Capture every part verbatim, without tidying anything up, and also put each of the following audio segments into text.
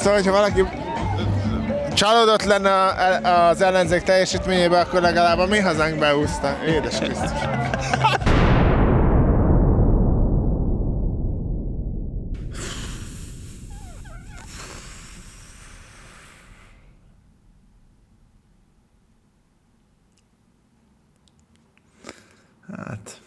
Szóval, hogyha valaki csalódott lenne az ellenzék teljesítményében, akkor legalább a Mi Hazánk beúszta. Édes Krisztus. Hát...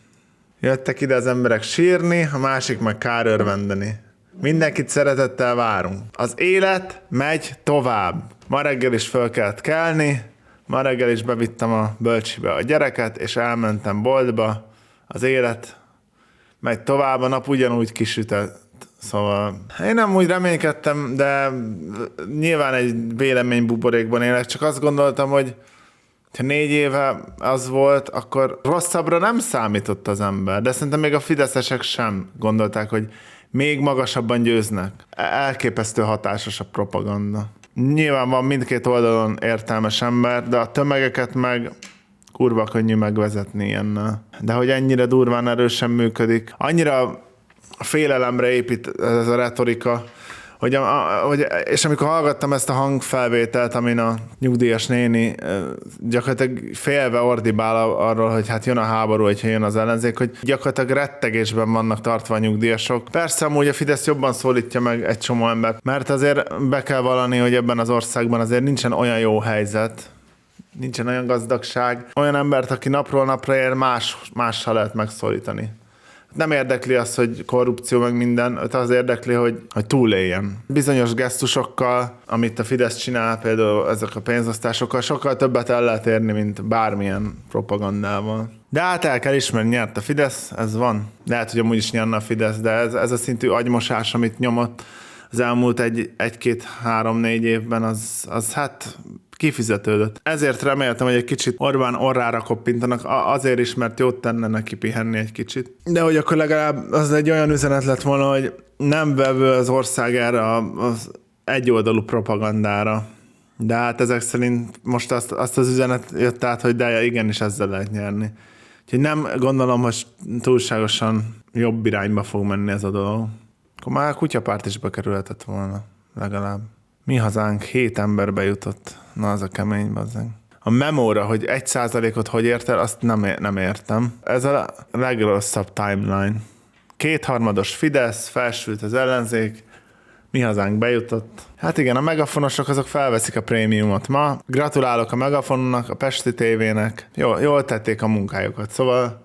Jöttek ide az emberek sírni, a másik meg kárörvendeni. Mindenkit szeretettel várunk. Az élet megy tovább. Ma reggel is föl kellett kelni, ma reggel is bevittem a bölcsibe a gyereket, és elmentem boltba. Az élet megy tovább, a nap ugyanúgy kisütött. Szóval én nem úgy reménykedtem, de nyilván egy véleménybuborékban élek, csak azt gondoltam, hogy ha négy éve az volt, akkor rosszabbra nem számított az ember. De szerintem még a fideszesek sem gondolták, hogy még magasabban győznek. Elképesztő hatásos a propaganda. Nyilván van mindkét oldalon értelmes ember, de a tömegeket meg kurva könnyű megvezetni ilyennel. De hogy ennyire durván erősen működik, annyira félelemre épít ez a retorika, Hogy, a, hogy, és amikor hallgattam ezt a hangfelvételt, amin a nyugdíjas néni gyakorlatilag félve ordibál arról, hogy hát jön a háború, hogyha jön az ellenzék, hogy gyakorlatilag rettegésben vannak tartva a nyugdíjasok. Persze amúgy a Fidesz jobban szólítja meg egy csomó embert, mert azért be kell vallani, hogy ebben az országban azért nincsen olyan jó helyzet, nincsen olyan gazdagság, olyan embert, aki napról napra ér, más, mással lehet megszólítani. Nem érdekli az, hogy korrupció meg minden, az érdekli, hogy, hogy túléljen. Bizonyos gesztusokkal, amit a Fidesz csinál, például ezek a pénzosztásokkal, sokkal többet el lehet érni, mint bármilyen propagandával. De hát el kell ismerni, nyert a Fidesz, ez van. Lehet, hogy amúgy is nyerne a Fidesz, de ez, ez a szintű agymosás, amit nyomott az elmúlt egy, egy-két-három-négy évben, az, az hát... kifizetődött. Ezért reméltem, hogy egy kicsit Orbán orrára koppintanak, azért is, mert jót tenne neki pihenni egy kicsit. De hogy akkor legalább az egy olyan üzenet lett volna, hogy nem vevő az ország erre az egyoldalú propagandára. De hát ezek szerint most azt, azt az üzenet jött át, hogy de igenis ezzel lehet nyerni. Úgyhogy nem gondolom, hogy túlságosan jobb irányba fog menni ez a dolog. Akkor már a kutyapárt is bekerülhetett volna, legalább. Mi Hazánk hét emberbe jutott. Na, az a kemény, bazzeg. A memóra, hogy egy százalékot hogy ért el, azt nem, nem értem. Ez a legrosszabb timeline. Kétharmados Fidesz, felsült az ellenzék, Mi Hazánk bejutott. Hát igen, a megafonosok azok felveszik a prémiumot ma. Gratulálok a megafonnak, a Pesti tévének. Jól, jól tették a munkájukat. Szóval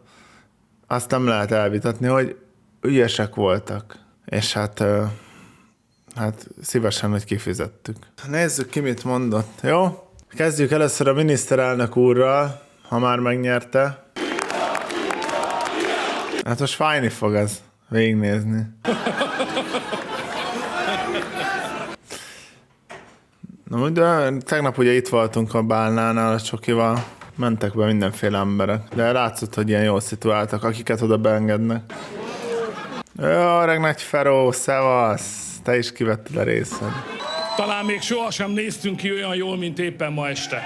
azt nem lehet elvitatni, hogy ügyesek voltak. És hát... Hát szívesen, hogy kifizettük. Nézzük ki, mit mondott, jó? Kezdjük először a miniszterelnök úrral, ha már megnyerte. Hát most fájni fog ez végignézni. Na, de tegnap ugye itt voltunk a Bálnánál a Csokival. Mentek be mindenféle emberek, de látszott, hogy ilyen jól szituáltak, akiket oda beengednek. Jó, öreg nagy Feró, szevasz! Te is kivetted a részed. Talán még sohasem néztünk ki olyan jól, mint éppen ma este.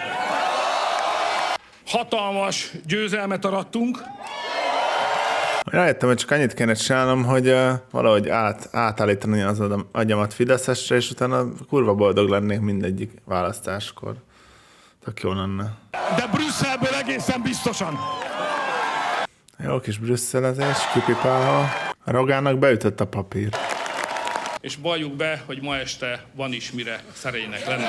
Hatalmas győzelmet arattunk. Rájöttem, hogy csak annyit kéne csinálnom, hogy uh, valahogy át, átállítani az agyamat Fideszesre, és utána kurva boldog lennék mindegyik választáskor. Tök jó lenne. De Brüsszelből egészen biztosan. Jó kis brüsszelezés, kipipálva. A Rogának beütött a papír. És valljuk be, hogy ma este van is mire szerénynek lenni.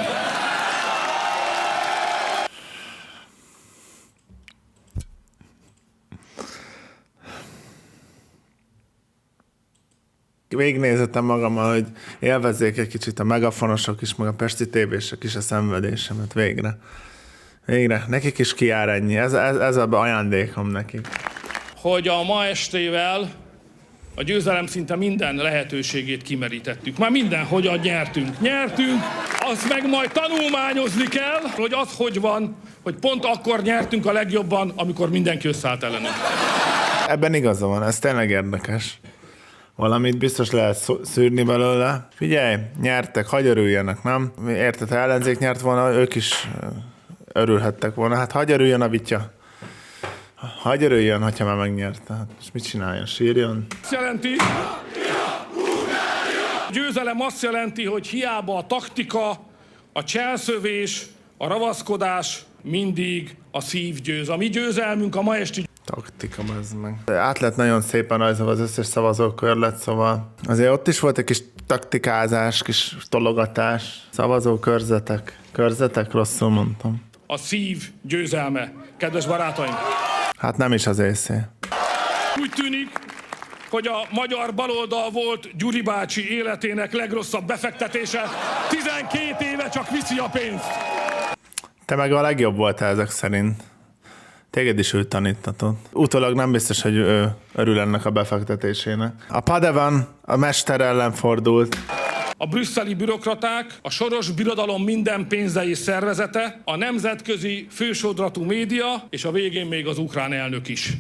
Végignézettem magammal, hogy élvezzék egy kicsit a megafonosok is, meg a Pesti tévések is a szenvedésemet végre. Végre. Nekik is kijár ennyi. Ez, ez, ez az ajándékom nekik. Hogy a ma estével a győzelem szinte minden lehetőségét kimerítettük. Már minden, hogyan nyertünk. Nyertünk, azt meg majd tanulmányozni kell, hogy az hogy van, hogy pont akkor nyertünk a legjobban, amikor mindenki összeállt ellenünk. Ebben igaza van, ez tényleg érdekes. Valamit biztos lehet szűrni belőle. Figyelj, nyertek, hagy örüljenek, nem? Érted, ha ellenzék nyert volna, ők is örülhettek volna. Hát hagy örüljön a vitya. Hagy örüljön, hogyha már megnyerte. Hát, és mit csináljon? Sírjon? Ezt jelenti, A győzelem azt jelenti, hogy hiába a taktika, a cselszövés, a ravaszkodás, mindig a szív győz. A mi győzelmünk a ma esti... Taktika, bazd meg. Át lett nagyon szépen rajzolva az összes szavazókörlet, szóval azért ott is volt egy kis taktikázás, kis tologatás. Szavazókörzetek. Körzetek, rosszul mondtam. A szív győzelme, kedves barátaim. Hát nem is az észé. Úgy tűnik, hogy a magyar baloldal volt Gyuri bácsi életének legrosszabb befektetése. tizenkét éve csak viszi a pénzt. Te meg a legjobb voltál ezek szerint. Téged is ő tanítatott. Utólag nem biztos, hogy ő örül ennek a befektetésének. A Padawan a mester ellen fordult. A brüsszeli bürokraták, a soros birodalom minden pénze és szervezete, a nemzetközi fősodratú média, és a végén még az ukrán elnök is.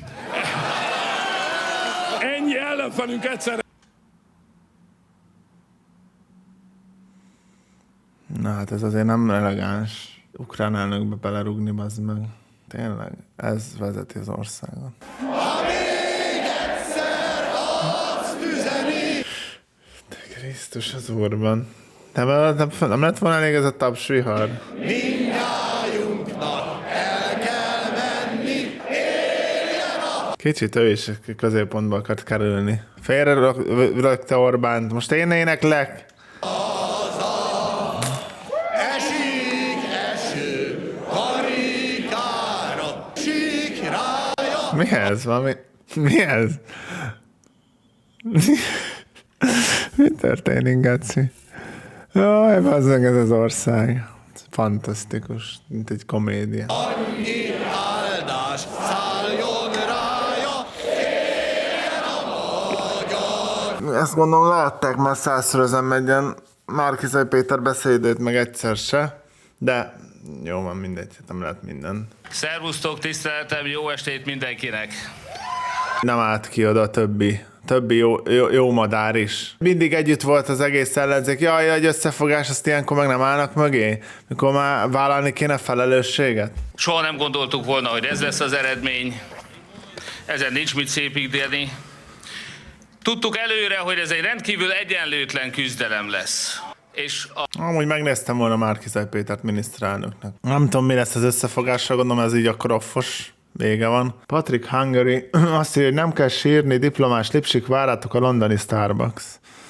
Ennyi ellenfelünk egyszerre. Na hát ez azért nem elegáns. Ukrán elnökbe belerúgni, bazd meg. Tényleg, ez vezeti az országot. Te Krisztus az Úrban. Nem, nem, nem lett volna elég ez a tapsvihar? Mindnyájunknak el kell menni, éljen a... Kicsit ő is középpontba akart kerülni. Félre rögte Orbánt. Most én éneklek. Esik eső, karikára, sík rája. Mi ez? Valami... Mi ez? Mi történik, Gaci? Jaj, bazzeg ez az ország. Fantasztikus, mint egy komédia. Annyi áldás szálljon rája, éljen a magyar. Ezt gondolom látták már százszor az em egyen Márki-Zay Péter beszédét, meg egyszer se, de jó van, mindegy, nem lehet minden. Szervusztok, tiszteletem, jó estét mindenkinek! Nem állt ki oda a többi, többi jó, jó, jó madár is. Mindig együtt volt az egész ellenzék, jaj, egy összefogás, azt ilyenkor meg nem állnak mögé, mikor már vállalni kéne felelősséget. Soha nem gondoltuk volna, hogy ez lesz az eredmény. Ezen nincs mit szépíteni. Tudtuk előre, hogy ez egy rendkívül egyenlőtlen küzdelem lesz. És a... Amúgy megnéztem volna Márki-Zay Pétert miniszterelnöknek. Nem tudom, mi lesz az összefogással, gondolom ez így a kroffos. Vége van. Patrick Hungary azt írja, hogy nem kell sírni, diplomás lipsik, várjátok a londoni Starbucks.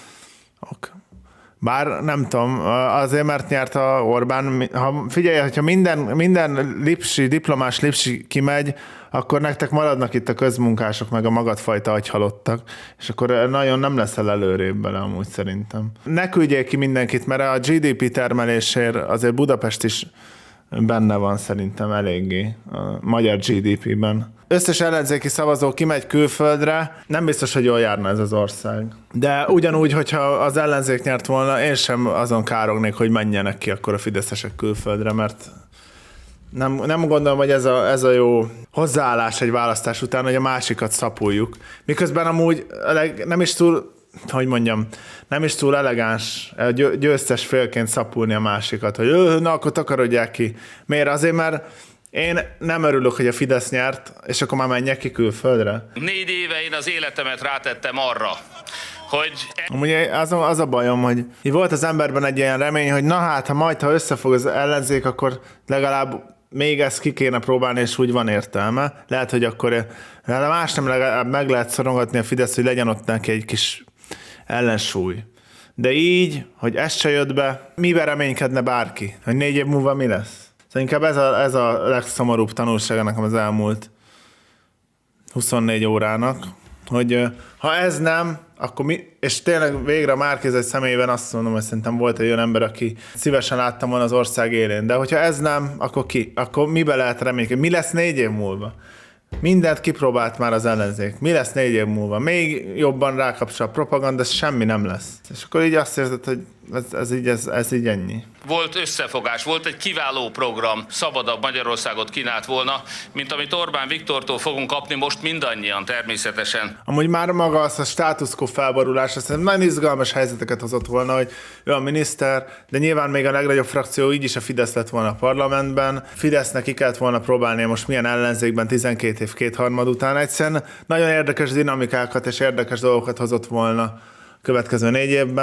Ok. Bár nem tudom, azért mert nyert a Orbán. Ha, figyelj, hogyha minden, minden lipsi, diplomás lipsi kimegy, akkor nektek maradnak itt a közmunkások, meg a magadfajta agyhalottak, és akkor nagyon nem leszel előrébb bele amúgy szerintem. Ne küldjék ki mindenkit, mert a gé dé pé termelésért azért Budapest is benne van szerintem eléggé a magyar gé dé pében. Összes ellenzéki szavazó kimegy külföldre, nem biztos, hogy jól járna ez az ország. De ugyanúgy, hogyha az ellenzék nyert volna, én sem azon kárognék, hogy menjenek ki akkor a fideszesek külföldre, mert nem, nem gondolom, hogy ez a, ez a jó hozzáállás egy választás után, hogy a másikat szapuljuk. Miközben amúgy nem is túl, hogy mondjam, nem is túl elegáns győztes félként szapulni a másikat, hogy na, akkor takarodják ki. Miért? Azért, mert én nem örülök, hogy a Fidesz nyert, és akkor már menjek ki külföldre. Négy éve én az életemet rátettem arra, hogy... Amúgy az, az a bajom, hogy volt az emberben egy ilyen remény, hogy na hát, ha majd, ha összefog az ellenzék, akkor legalább még ezt ki kéne próbálni, és úgy van értelme. Lehet, hogy akkor de más nem legalább meg lehet szorongatni a Fidesz, hogy legyen ott neki egy kis ellensúly. De így, hogy ez se jött be, miben reménykedne bárki? Hogy négy év múlva mi lesz? Szóval inkább ez a, ez a legszomorúbb tanulsága nekem az elmúlt huszonnégy órának, hogy ha ez nem, akkor mi, és tényleg végre a Márki-Zay személyében azt mondom, hogy szerintem volt egy olyan ember, aki szívesen láttam volna az ország élén, de hogyha ez nem, akkor ki? Akkor mibe lehet reménykedni? Mi lesz négy év múlva? Mindent kipróbált már az ellenzék. Mi lesz négy év múlva? Még jobban rákapcsol a propaganda, semmi nem lesz. És akkor így azt érzed, hogy ez, ez, így, ez, ez így ennyi. Volt összefogás, volt egy kiváló program, szabadabb Magyarországot kínált volna, mint amit Orbán Viktortól fogunk kapni most mindannyian természetesen. Amúgy már maga az a status quo felborulása szerintem nagyon izgalmas helyzeteket hozott volna, hogy ő a miniszter, de nyilván még a legnagyobb frakció így is a Fidesz lett volna a parlamentben. Fidesznek ki kellett volna próbálni most milyen ellenzékben tizenkét év kétharmad után. Egyszerűen nagyon érdekes dinamikákat és érdekes dolgokat hozott volna a következő négy évben.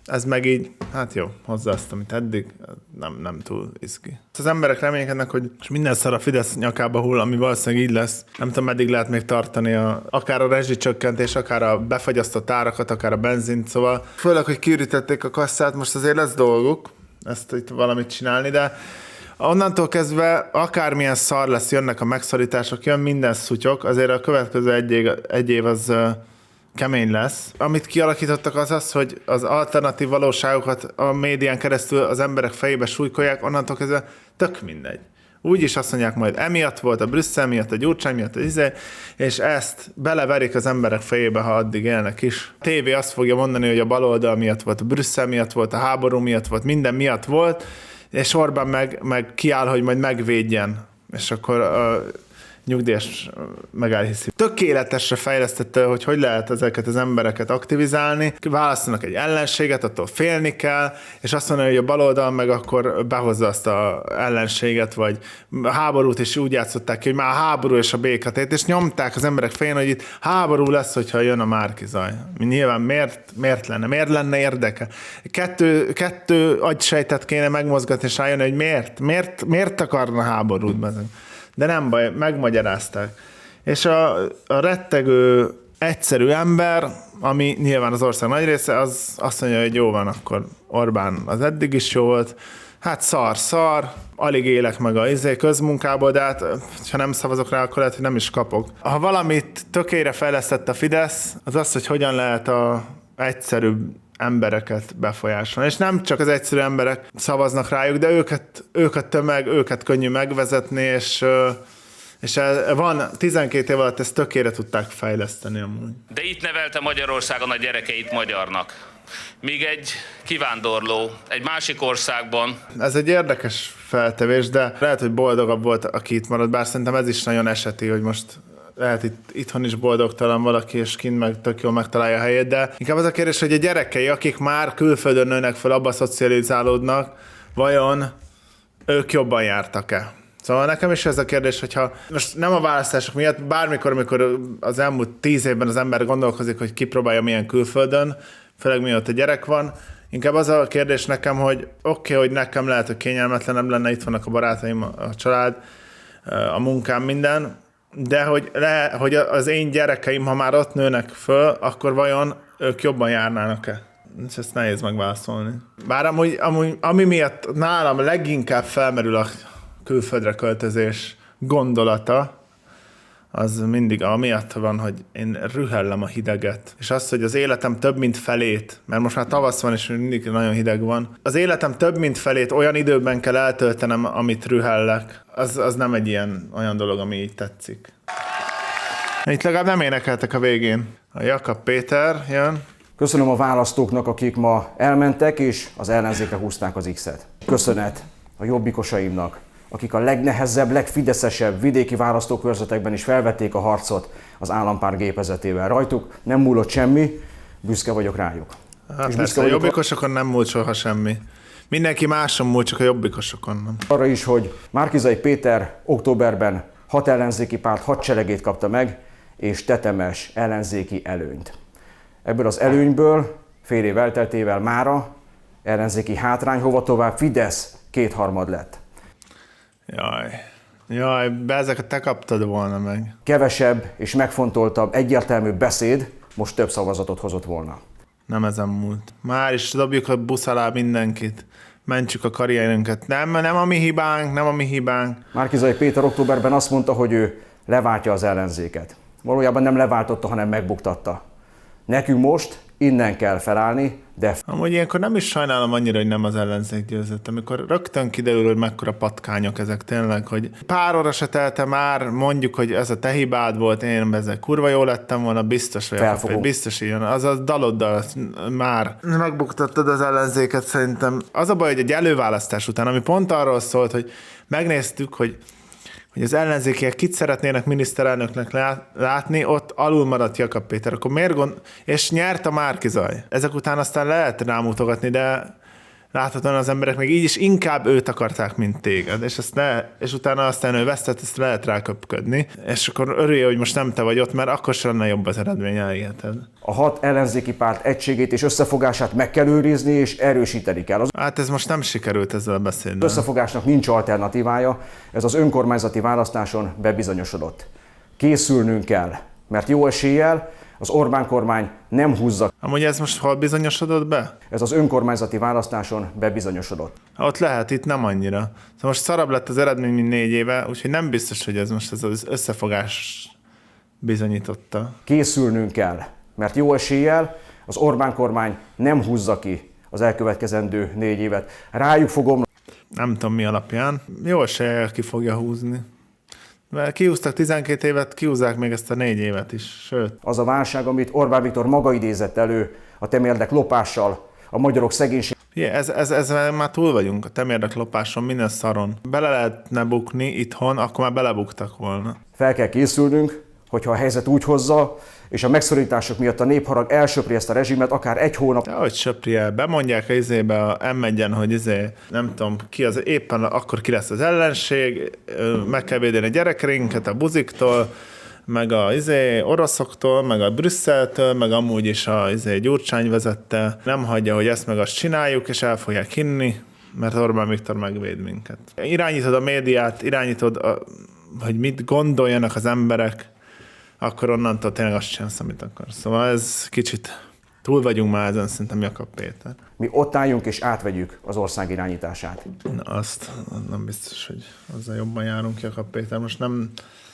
Ez meg így, hát jó, hozzá azt, amit eddig, nem, nem túl izgi. Az emberek reménykednek, hogy minden szar a Fidesz nyakába hull, ami valószínűleg így lesz. Nem tudom, meddig lehet még tartani a, akár a rezsicsökkentés, akár a befagyasztott árakat, akár a benzint, szóval főleg, hogy kiürítették a kasszát, most azért lesz dolguk ezt itt valamit csinálni, de onnantól kezdve akármilyen szar lesz, jönnek a megszorítások, jön minden szutyok, azért a következő egy év, egy év az kemény lesz. Amit kialakítottak az az, hogy az alternatív valóságokat a médián keresztül az emberek fejébe súlykolják, onnantól kezdve tök mindegy. Úgyis azt mondják majd, emiatt volt a Brüsszel miatt, a Gyurcsány miatt, a izé, és ezt beleverik az emberek fejébe, ha addig élnek is. A tévé azt fogja mondani, hogy a baloldal miatt volt, a Brüsszel miatt volt, a háború miatt volt, minden miatt volt, és Orbán meg, meg kiáll, hogy majd megvédjen. És akkor a nyugdíjas meg elhiszi. Tökéletesre fejlesztette, hogy hogy lehet ezeket az embereket aktivizálni. Választanak egy ellenséget, attól félni kell, és azt mondja, hogy a baloldal meg akkor behozza azt az ellenséget, vagy a háborút is úgy játszották ki, hogy már a háború és a békatét, és nyomták az emberek fején, hogy itt háború lesz, hogyha jön a Márki-Zaj. Nyilván miért, miért lenne? Miért lenne érdeke? Kettő, kettő agysejtet kéne megmozgatni, és rájönni, hogy miért? Miért, miért akarna háborút? De nem baj, megmagyarázták. És a, a rettegő, egyszerű ember, ami nyilván az ország nagy része, az azt mondja, hogy jó van, akkor Orbán az eddig is jó volt, hát szar, szar, alig élek meg a izé közmunkából, de hát ha nem szavazok rá, akkor lehet, hogy nem is kapok. Ha valamit tökére fejlesztett a Fidesz, az az, hogy hogyan lehet a egyszerűbb embereket befolyásolni. És nem csak az egyszerű emberek szavaznak rájuk, de őket, őket tömeg, őket könnyű megvezetni, és, és van tizenkét év alatt ezt tökére tudták fejleszteni amúgy. De itt nevelte Magyarországon a gyerekeit magyarnak. Míg egy kivándorló egy másik országban. Ez egy érdekes feltevés, de lehet, hogy boldogabb volt, aki itt marad, bár szerintem ez is nagyon eseti, hogy most lehet itt, itthon is boldogtalan valaki, és kint meg tök jól megtalálja a helyét, de inkább az a kérdés, hogy a gyerekei, akik már külföldön nőnek fel, abba szocializálódnak, vajon ők jobban jártak-e? Szóval nekem is ez a kérdés, hogyha most nem a választások miatt, bármikor, amikor az elmúlt tíz évben az ember gondolkozik, hogy kipróbálja milyen külföldön, főleg miatt a gyerek van, inkább az a kérdés nekem, hogy oké, okay, hogy nekem lehet, hogy kényelmetlenem lenne, itt vannak a barátaim, a család, a munkám, minden, de hogy, le, hogy az én gyerekeim, ha már ott nőnek föl, akkor vajon ők jobban járnának-e? És ezt nehéz megválaszolni. Bár amúgy, amúgy, ami miatt nálam leginkább felmerül a külföldre költözés gondolata, az mindig amiatt van, hogy én rühellem a hideget. És az, hogy az életem több mint felét, mert most már tavasz van, és mindig nagyon hideg van, az életem több mint felét olyan időben kell eltöltenem, amit rühellek, az, az nem egy ilyen olyan dolog, ami így tetszik. Itt legalább nem énekeltek a végén. A Jakab Péter jön. Köszönöm a választóknak, akik ma elmentek, és az ellenzékre húzták az X-et. Köszönet a jobbikosaimnak, akik a legnehezebb, legfideszesebb vidéki választókörzetekben is felvették a harcot az állampárt gépezetével. Rajtuk nem múlott semmi, büszke vagyok rájuk. Hát és persze, a jobbikosokon nem múlt soha semmi. Mindenki máson múlt, csak a jobbikosokon nem. Arra is, hogy Márki-Zay Péter októberben hat ellenzéki párt hadseregét kapta meg, és tetemes ellenzéki előnyt. Ebből az előnyből fél év elteltével mára ellenzéki hátrány, hova tovább Fidesz kétharmad lett. Jaj, jaj, be ezeket te kaptad volna meg. Kevesebb és megfontoltabb, egyértelmű beszéd most több szavazatot hozott volna. Nem ezen múlt. Már is dobjuk a busz alá mindenkit. Mentsük a karrierünket. Nem, nem a mi hibánk, nem a mi hibánk. Márki-Zay Péter októberben azt mondta, hogy ő leváltja az ellenzéket. Valójában nem leváltotta, hanem megbuktatta. Nekünk most innen kell felállni, de... Amúgy ilyenkor nem is sajnálom annyira, hogy nem az ellenzék győzött. Amikor rögtön kiderül, hogy mekkora patkányok ezek tényleg, hogy pár óra se telte már, mondjuk, hogy ez a te hibád volt, én ezzel kurva jól lettem volna, biztos vagy, biztos ilyen. Az a daloddal már megbuktattad az ellenzéket szerintem. Az a baj, hogy egy előválasztás után, ami pont arról szólt, hogy megnéztük, hogy hogy az ellenzékiek kit szeretnének miniszterelnöknek látni, ott alul maradt Jakab Péter. Akkor miért gond... És nyert a Márki-Zay. Ezek után aztán lehet rámutogatni, de Láthatóan az emberek még így is inkább őt akarták, mint téged, és, ezt ne, és utána aztán ő vesztett, ezt lehet ráköpködni, és akkor örülj, hogy most nem te vagy ott, mert akkor sem lenne jobb az eredmény, elhiheted. A hat ellenzéki párt egységét és összefogását meg kell őrizni és erősíteni kell. Az Hát ez most nem sikerült ezzel a beszéddel. összefogásnak nincs alternatívája, ez az önkormányzati választáson bebizonyosodott. Készülnünk kell, mert jó eséllyel az Orbán kormány nem húzza. Amúgy ez most hol bizonyosodott be? Ez az önkormányzati választáson bebizonyosodott. Ha ott lehet, itt nem annyira. Szóval most szarabb lett az eredmény, mint négy éve, úgyhogy nem biztos, hogy ez most ez az összefogás bizonyította. Készülnünk kell, mert jó eséllyel az Orbán kormány nem húzza ki az elkövetkezendő négy évet. Rájuk fogom. Nem tudom mi alapján. Jó eséllyel ki fogja húzni. Mert kihúztak tizenkét évet, kihúzzák még ezt a négy évet is, sőt. Az a válság, amit Orbán Viktor maga idézett elő a temérdek lopással, a magyarok szegénység. Yeah, ez, ez, ez már túl vagyunk, a temérdek lopáson, minden szaron. Bele lehetne bukni itthon, akkor már belebuktak volna. Fel kell készülnünk, hogyha a helyzet úgy hozza, és a megszorítások miatt a népharag elsöpri ezt a rezsimet, akár egy hónap. De hogy söpri el? Bemondják a izébe a em egyen, hogy izé, nem tudom, ki az, éppen akkor ki lesz az ellenség, meg kell védeni a gyerekeinket a buziktól, meg a izé, oroszoktól, meg a Brüsszeltől, meg amúgy is a izé, Gyurcsány vezette. Nem hagyja, hogy ezt meg azt csináljuk, és el fogják hinni, mert Orbán Viktor megvéd minket. Irányítod a médiát, irányítod, a, hogy mit gondoljanak az emberek, akkor onnantól tényleg azt csinálsz, amit akarsz. Szóval ez kicsit túl vagyunk már ezen, szerintem Jakab Péter. Mi ott álljunk és átvegyük az ország irányítását. Na azt nem biztos, hogy azzal jobban járunk, Jakab Péter. Most nem,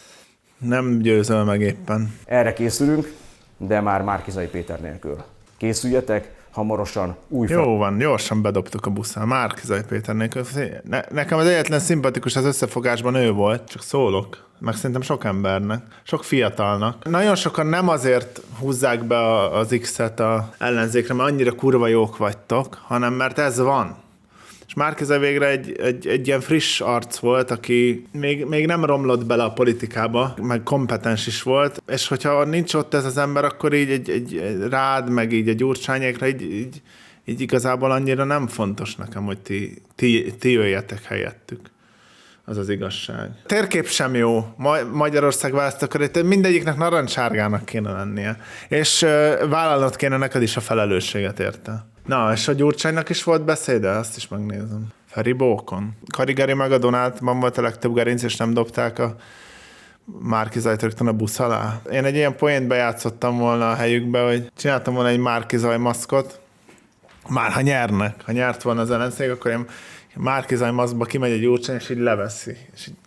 nem győzöl meg éppen. Erre készülünk, de már Márki-Zay Péter nélkül. Készüljetek, hamarosan új fel... Jó van, gyorsan bedobtuk a buszán. Márki-Zay Péter nélkül. Ne, nekem az egyetlen szimpatikus az összefogásban ő volt, csak szólok. Meg szerintem sok embernek, sok fiatalnak. Nagyon sokan nem azért húzzák be az X-et az ellenzékre, mert annyira kurva jók vagytok, hanem mert ez van. És Márki-Zay végre egy, egy, egy ilyen friss arc volt, aki még, még nem romlott bele a politikába, meg kompetens is volt, és hogyha nincs ott ez az ember, akkor így egy, egy rád, meg így a Gyurcsányékra, így, így, így igazából annyira nem fontos nekem, hogy ti, ti, ti jöjjetek helyettük. Az az igazság. Térkép sem jó. Magyarország választókörét, mindegyiknek narancsárgának kéne lennie. És uh, vállalnod kéne neked is a felelősséget érte. Na, és a Gyurcsánynak is volt beszéde? Azt is megnézem. Feri Bókon. Karigari meg a Donátban volt a legtöbb gerinc, és nem dobták a Márki-Zayt rögtön a busz alá. Én egy ilyen poént bejátszottam volna a helyükbe, hogy csináltam volna egy Márki-Zay maszkot. Már ha nyernek, ha nyert volna az ellenzék, akkor én Márki-Zay maszkba kimegy egy Gyurcsány, és így leveszi. És így...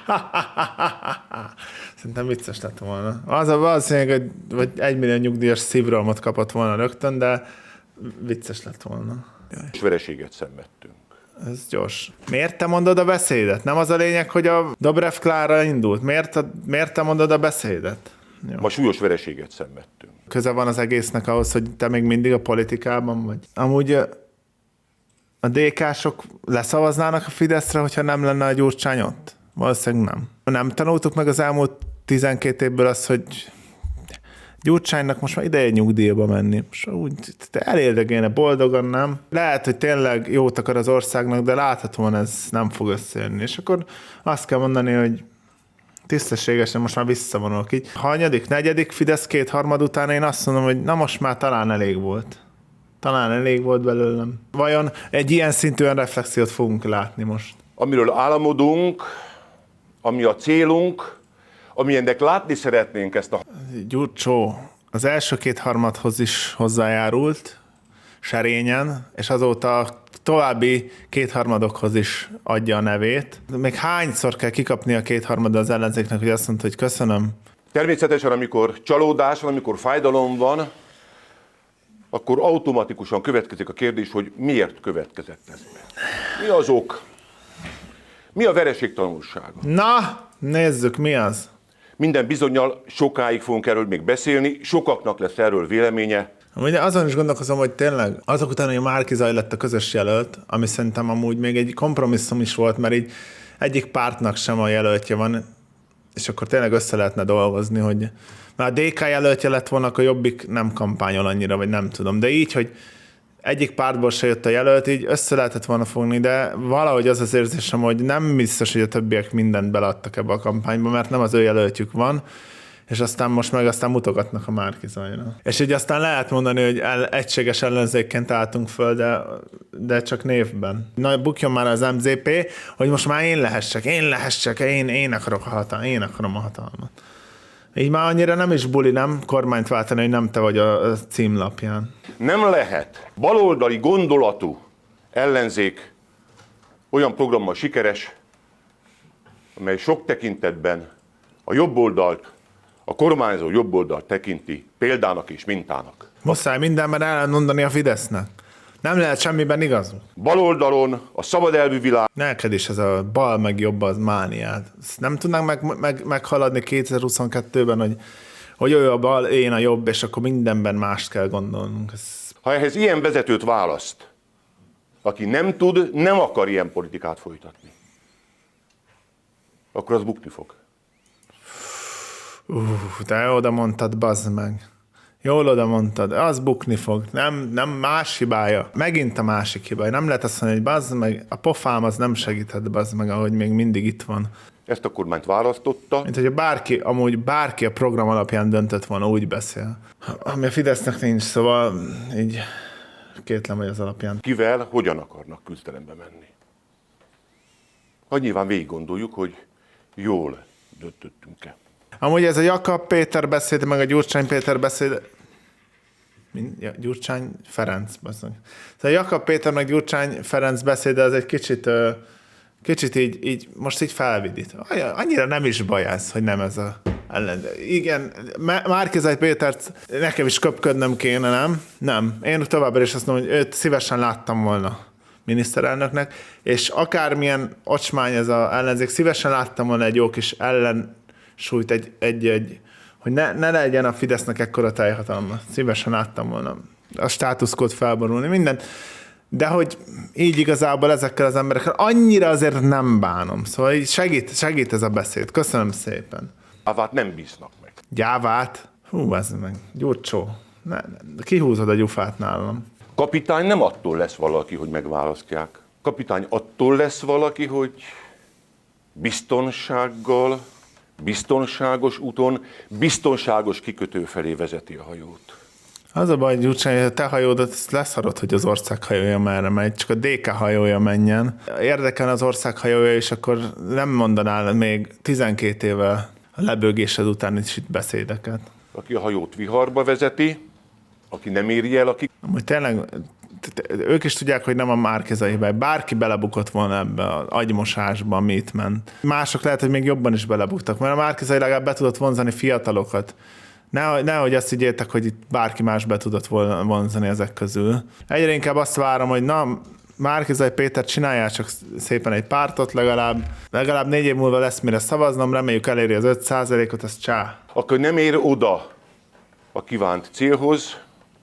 Szerintem vicces lett volna. Az a valószínűleg, hogy vagy egymillió nyugdíjas szívrohamot kapott volna rögtön, de vicces lett volna. És vereséget szenvedtünk. Ez gyors. Miért te mondod a beszédet? Nem az a lényeg, hogy a Dobrev Klára indult. Miért, a, miért te mondod a beszédet? Jó. Ma súlyos vereséget szenvedtünk. Köze van az egésznek ahhoz, hogy te még mindig a politikában vagy. Amúgy a dé ká-sok leszavaznának a Fideszre, hogyha nem lenne a Gyurcsány ott? Valószínűleg nem. Nem tanultuk meg az elmúlt tizenkét évből azt, hogy Gyurcsánynak most már ideje nyugdíjba menni. És úgy elérdegélne boldogan, nem? Lehet, hogy tényleg jót akar az országnak, de láthatóan ez nem fog összejönni. És akkor azt kell mondani, hogy tisztességesen most már visszavonulok így. Hanyadik, negyedik Fidesz kétharmad után én azt mondom, hogy na most már talán elég volt. Talán elég volt belőlem. Vajon egy ilyen szintű reflexiót fogunk látni most? Amiről álmodunk, ami a célunk, amilyennek látni szeretnénk ezt a... Gyurcsó az első kétharmadhoz is hozzájárult, serényen, és azóta további kétharmadokhoz is adja a nevét. Még hányszor kell kikapni a kétharmad az ellenzéknek, hogy azt mondta, hogy köszönöm? Természetesen, amikor csalódás van, amikor fájdalom van, akkor automatikusan következik a kérdés, hogy miért következett ez be. Mi az ok? Mi a vereség tanulsága? Na, nézzük, mi az? Minden bizonnyal sokáig fogunk erről még beszélni, sokaknak lesz erről véleménye. Ugye azon is gondolkozom, hogy tényleg azok után, hogy Márki-Zay lett a közös jelölt, ami szerintem amúgy még egy kompromisszum is volt, mert így egyik pártnak sem a jelöltje van, és akkor tényleg össze lehetne dolgozni, hogy már a dé ká jelöltje lett volna, akkor Jobbik nem kampányol annyira, vagy nem tudom. De így, hogy egyik pártból se jött a jelölt, így össze lehetett volna fogni, de valahogy az az érzésem, hogy nem biztos, hogy a többiek mindent beleadtak ebbe a kampányba, mert nem az ő jelöltjük van, és aztán most meg aztán mutogatnak a Márki-Zajra. És így aztán lehet mondani, hogy el, egységes ellenzékként álltunk föl, de, de csak névben. Na, bukjon már az em zé pé, hogy most már én lehessek, én lehessek, én, én akarok a hatalmat, én akarom a hatalmat. Így már annyira nem is buli, nem kormányt váltani, hogy nem te vagy a címlapján. Nem lehet baloldali gondolatú ellenzék olyan programmal sikeres, amely sok tekintetben a jobboldalt, a kormányzó jobboldalt tekinti példának és mintának. Muszáj mindenben elmondani a Fidesznek. Nem lehet semmiben igazunk. Baloldalon a szabad elvű világ. Neked is ez a bal meg jobb az mániád. Ezt nem tudnánk meg, meg, meghaladni kétezer-huszonkettőben, hogy, hogy ő a bal, én a jobb, és akkor mindenben mást kell gondolnunk. Ez... Ha ehhez ilyen vezetőt választ, aki nem tud, nem akar ilyen politikát folytatni, akkor az bukni fog. Uh, de oda mondtad, bazd meg. Jól oda mondtad, az bukni fog. Nem, nem más hibája. Megint a másik hibája. Nem lehet azt mondani, hogy bazd meg, a pofám az nem segített, bazd meg, ahogy még mindig itt van. Ezt a kormányt választotta. Mint hogy bárki, amúgy bárki a program alapján döntött volna, úgy beszél. Ami a Fidesznek nincs, szóval így kétlem, hogy az alapján. Kivel, hogyan akarnak küzdelembe menni. Ha nyilván végig gondoljuk, hogy jól döntöttünk-e. Amúgy ez a Jakab Péter beszéd, meg a Gyurcsány Péter beszéd, ja, Gyurcsány Ferenc, bazdmeg. Szóval Jakab Péter meg Gyurcsány Ferenc beszéde az egy kicsit, kicsit így, így, most így felvidít. Annyira nem is baj ez, hogy nem ez a ellen. Igen, Márki-Zay Pétert nekem is köpködnöm kéne, nem? Nem. Én továbbra is azt mondom, hogy őt szívesen láttam volna miniszterelnöknek, és akármilyen ocsmány ez az ellenzék, szívesen láttam volna egy jó kis ellen sújt egy, egy, egy hogy ne, ne legyen a Fidesznek ekkora teljhatalma. Szívesen láttam volna a státuszkód felborulni, mindent. De hogy így igazából ezekkel az emberekkel annyira azért nem bánom. Szóval így segít, segít ez a beszéd. Köszönöm szépen. Gyávát nem bíznak meg. Gyávát? Hú, ez meg. Gyurcsó. Ne, ne. Kihúzod a gyufát nálam. Kapitány nem attól lesz valaki, hogy megválasztják. Kapitány attól lesz valaki, hogy biztonsággal, biztonságos úton, biztonságos kikötő felé vezeti a hajót. Az a baj, Gyurcsány, hogy a te hajódat leszarod, hogy az ország hajója merre megy, csak a dé ká hajója menjen. Érdekel az ország hajója, és akkor nem mondanál még tizenkét évvel a lebőgésed után is itt beszédeket. Aki a hajót viharba vezeti, aki nem éri el, aki... Amúgy tényleg, ők is tudják, hogy nem a Márki-Zay hibája. Bárki belebukott volna ebbe az agymosásba, ami itt ment. Mások lehet, hogy még jobban is belebuktak, mert a Márki-Zay legalább be tudott vonzani fiatalokat. Nehogy, nehogy azt higgyétek, hogy itt bárki más be tudott vonzani ezek közül. Egyre inkább azt várom, hogy na, Márki-Zay Péter, csináljál csak szépen egy pártot, legalább, legalább négy év múlva lesz mire szavaznom, reméljük eléri az öt százalékot, ez csá. Akkor nem ér oda a kívánt célhoz,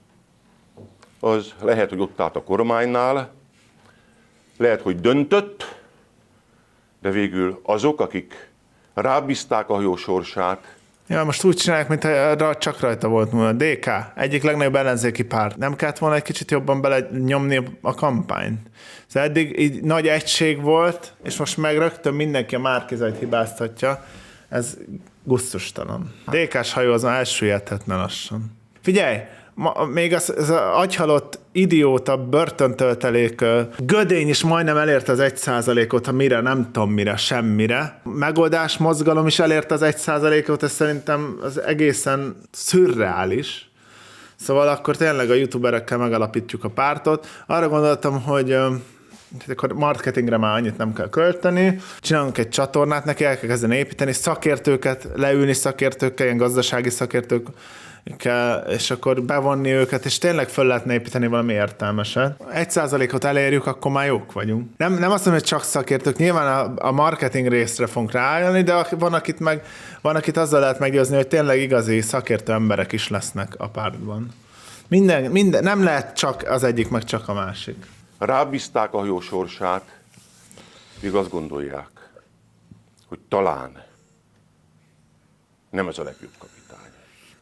az lehet, hogy ott állt a kormánynál, lehet, hogy döntött, de végül azok, akik rábízták a hajó sorsát. Ja, most úgy csinálják, mintha csak rajta volt volna. A dé ká, egyik legnagyobb ellenzéki párt. Nem kellett volna egy kicsit jobban bele nyomni a kampányt. Szóval eddig így nagy egység volt, és most meg rögtön mindenki a Márki-Zayt hibáztatja. Ez gusztustalan. A dé ká-s hajó az elsüllyedhetne lassan. Figyelj! Ma, még az, az agyhalott idióta börtöntöltelék gödény is majdnem elérte az egy százalékot, ha mire, nem tudom mire, semmire. Megoldás mozgalom is elérte az egy százalékot, ez szerintem az egészen szürreális. Szóval akkor tényleg a youtuberekkel megalapítjuk a pártot. Arra gondoltam, hogy akkor marketingre már annyit nem kell költeni, csinálunk egy csatornát, neki el kell kezdeni építeni, szakértőket, leülni szakértőkkel, ilyen gazdasági szakértők, kell, és akkor bevonni őket, és tényleg föl lehetne építeni valami értelmeset. Egy százalékot elérjük, akkor már jók vagyunk. Nem, nem azt mondom, hogy csak szakértők, nyilván a, a marketing részre fogunk ráállni, de van akit, meg, van, akit azzal lehet meggyőzni, hogy tényleg igazi szakértő emberek is lesznek a pártban. Minden, minden, nem lehet csak az egyik, meg csak a másik. Rábízták a hajó sorsát, még azt gondolják, hogy talán nem ez a legjobb kapitány.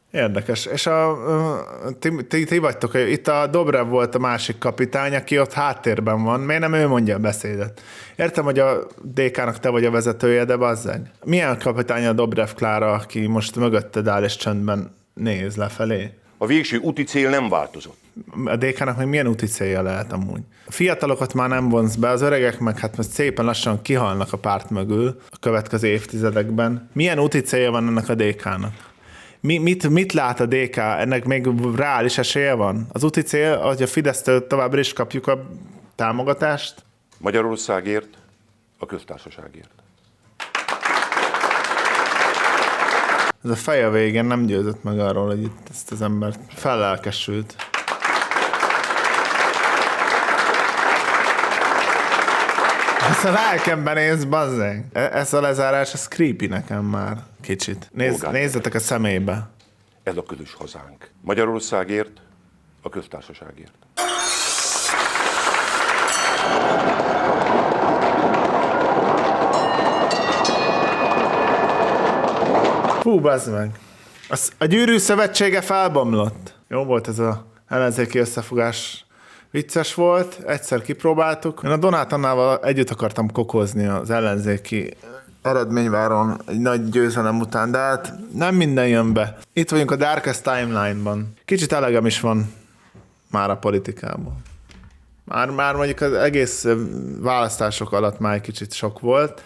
Érdekes. És a, ti, ti, ti vagytok, itt a Dobrev volt a másik kapitány, aki ott háttérben van. Miért nem ő mondja a beszédet? Értem, hogy a dé ká-nak te vagy a vezetője, de bazzeg. Milyen kapitány a Dobrev Klára, aki most mögötted áll és csöndben néz lefelé? A végső úti cél nem változott. A dé ká-nak még milyen úti célja lehet amúgy? A fiatalokat már nem vonz be, az öregek meg hát most szépen lassan kihalnak a párt mögül a következő évtizedekben. Milyen úti célja van ennek a dé ká-nak? Mi, mit, mit lát a dé ká? Ennek még reális esélye van? Az úti cél, hogy a Fidesztől továbbra is kapjuk a támogatást? Magyarországért, a köztársaságért. Ez a feje végén nem győzött meg arról, hogy itt ezt az embert fellelkesült. Ez a lelkemben néz, bazzeg. Ez a lezárás, ez creepy nekem már kicsit. Nézz, nézzetek a szemébe. Ez a közös hazánk. Magyarországért, a köztársaságért. Hú, bazd meg. Az, a Gyűrű Szövetsége felbomlott. Jó volt ez az ellenzéki összefogás. Vicces volt, egyszer kipróbáltuk. Én a Donát Annával együtt akartam kokozni az ellenzéki eredményváron egy nagy győzelem után, de hát nem minden jön be. Itt vagyunk a Darkest Timeline-ban. Kicsit elegem is van már a politikából. Már, már mondjuk az egész választások alatt már egy kicsit sok volt,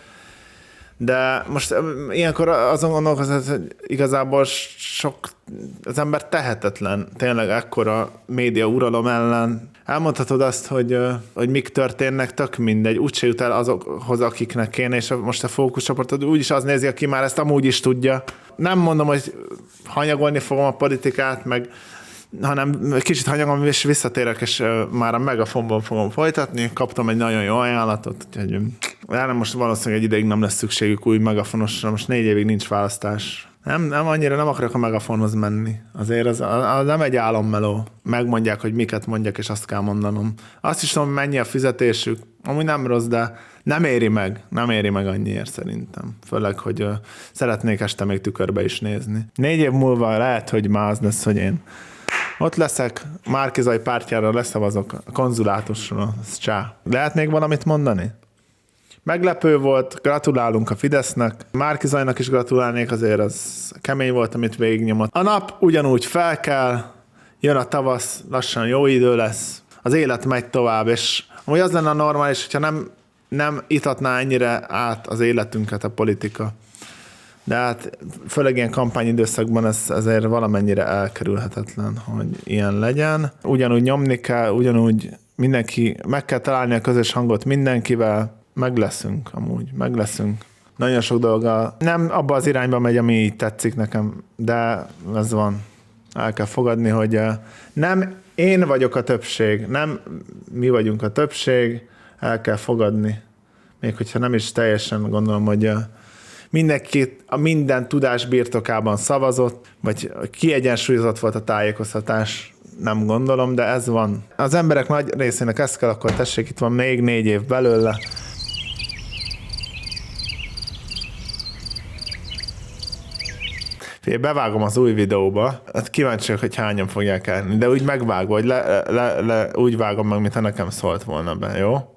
de most ilyenkor azon gondolkozom, hogy igazából sok, az ember tehetetlen, tényleg ekkora média uralom ellen. Elmondhatod azt, hogy, hogy mik történnek, tök mindegy, úgyse jut el azokhoz, akiknek kéne, és most a fókuszcsoportod úgyis az nézi, aki már ezt amúgy is tudja. Nem mondom, hogy hanyagolni fogom a politikát, meg hanem kicsit hanyagom, és visszatérek, és már a Megafonban fogom folytatni. Kaptam egy nagyon jó ajánlatot, úgyhogy nem, most valószínűleg egy ideig nem lesz szükségük új Megafonosra, most négy évig nincs választás. Nem, nem annyira nem akarok a Megafonhoz menni. Azért az, az nem egy álommeló. Megmondják, hogy miket mondjak, és azt kell mondanom. Azt is tudom, mennyi a fizetésük. Amúgy nem rossz, de nem éri meg. Nem éri meg annyiért szerintem. Főleg, hogy uh, szeretnék este még tükörbe is nézni. Négy év múlva lehet, hogy már az lesz, hogy én ott leszek, Márki-Zay pártjára leszavazok, a konzulátusra, az csá. Lehet még valamit mondani? Meglepő volt, gratulálunk a Fidesznek. Márki-Zaynak is gratulálnék, azért az kemény volt, amit végignyomott. A nap ugyanúgy fel kell, jön a tavasz, lassan jó idő lesz, az élet megy tovább, és amúgy az lenne a normális, hogyha nem, nem itatná ennyire át az életünket a politika. De hát főleg ilyen kampányidőszakban ez azért valamennyire elkerülhetetlen, hogy ilyen legyen. Ugyanúgy nyomni kell, ugyanúgy mindenki, meg kell találni a közös hangot mindenkivel, meg leszünk amúgy, meg leszünk. Nagyon sok dolga nem abba az irányba megy, ami így tetszik nekem, de ez van. El kell fogadni, hogy nem én vagyok a többség, nem mi vagyunk a többség, el kell fogadni. Még hogyha nem is teljesen gondolom, hogy mindenki a minden tudás birtokában szavazott, vagy kiegyensúlyozott volt a tájékoztatás, nem gondolom, de ez van. Az emberek nagy részének ezt kell, akkor tessék, itt van még négy év belőle. Én bevágom az új videóba, hát kíváncsiak, hogy hányan fogják elni, de úgy megvágva, hogy le, le, le, úgy vágom meg, mintha nekem szólt volna be, jó?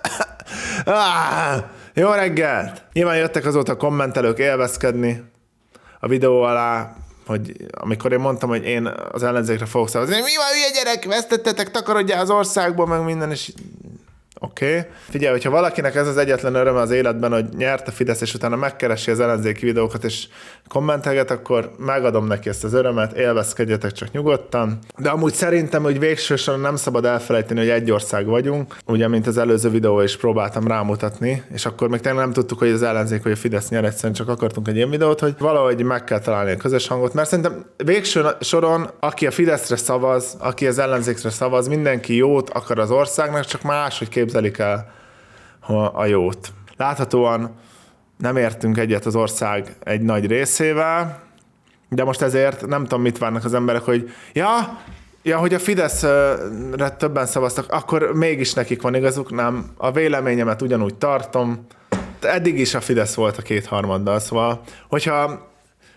ah, jó reggelt! Nyilván jöttek azóta kommentelők élvezkedni a videó alá, hogy amikor én mondtam, hogy én az ellenzékre fogok szavazni, mi van, hülye gyerek, vesztettetek, takarodjál az országból, meg minden, és oké. Okay. Figyelj, hogyha valakinek ez az egyetlen öröme az életben, hogy nyert a Fidesz, és utána megkeresi az ellenzéki videókat, és kommentelget, akkor megadom neki ezt az örömet, élvezkedjetek csak nyugodtan. De amúgy szerintem, hogy végsősorban nem szabad elfelejteni, hogy egy ország vagyunk, ugye, mint az előző videó is próbáltam rámutatni, és akkor még tényleg nem tudtuk, hogy az ellenzék vagy a Fidesz nyer, egyszerűen csak akartunk egy ilyen videót, hogy valahogy meg kell találni a közös hangot, mert szerintem végső soron, aki a Fideszre szavaz, aki az ellenzékre szavaz, mindenki jót akar az országnak, csak máshogy képzelik el a jót. Láthatóan nem értünk egyet az ország egy nagy részével, de most ezért nem tudom, mit várnak az emberek, hogy ja, ja, hogy a Fideszre többen szavaztak, akkor mégis nekik van igazuk, nem. A véleményemet ugyanúgy tartom. Eddig is a Fidesz volt a kétharmaddal, szóval, hogyha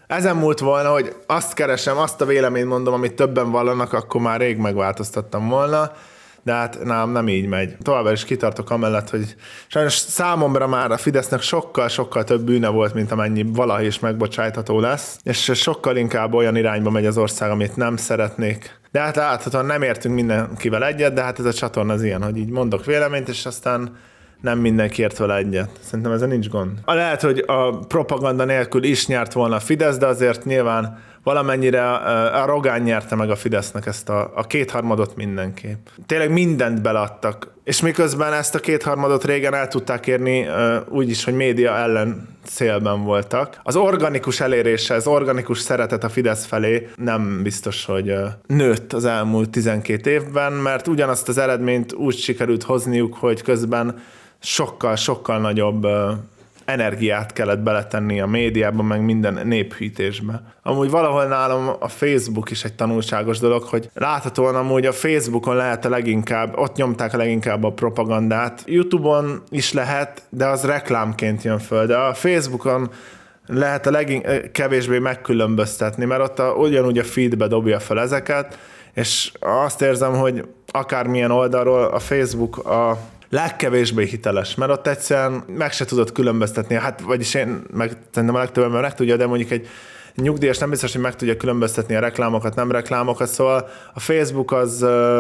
ezen múlt volna, hogy azt keresem, azt a véleményt mondom, amit többen vallanak, akkor már rég megváltoztattam volna, de hát nem, nem így megy. Továbbá is kitartok amellett, hogy sajnos számomra már a Fidesznek sokkal-sokkal több bűne volt, mint amennyi valaha is megbocsájtható lesz, és sokkal inkább olyan irányba megy az ország, amit nem szeretnék. De hát láthatóan nem értünk mindenkivel egyet, de hát ez a csatorna az ilyen, hogy így mondok véleményt, és aztán nem mindenki ért vele egyet. Szerintem ezzel nincs gond. Lehet, hogy a propaganda nélkül is nyert volna a Fidesz, de azért nyilván valamennyire a Rogán nyerte meg a Fidesznek ezt a, a kétharmadot mindenképp. Tényleg mindent beleadtak. És miközben ezt a kétharmadot régen el tudták érni úgy is, hogy média ellen szélben voltak. Az organikus elérése, az organikus szeretet a Fidesz felé nem biztos, hogy nőtt az elmúlt tizenkét évben, mert ugyanazt az eredményt úgy sikerült hozniuk, hogy közben sokkal-sokkal nagyobb energiát kellett beletenni a médiába, meg minden néphűtésbe. Amúgy valahol nálam a Facebook is egy tanulságos dolog, hogy láthatóan amúgy a Facebookon lehet a leginkább, ott nyomták a leginkább a propagandát. YouTube-on is lehet, de az reklámként jön föl, de a Facebookon lehet a legkevésbé megkülönböztetni, mert ott a, ugyanúgy a feedbe dobja fel ezeket, és azt érzem, hogy akármilyen oldalról a Facebook a legkevésbé hiteles, mert ott egyszerűen meg se tudod különböztetni, hát vagyis én, meg szerintem a legtöbb ember meg tudja, de mondjuk egy nyugdíjas nem biztos, hogy meg tudja különböztetni a reklámokat, nem reklámokat, szóval a Facebook az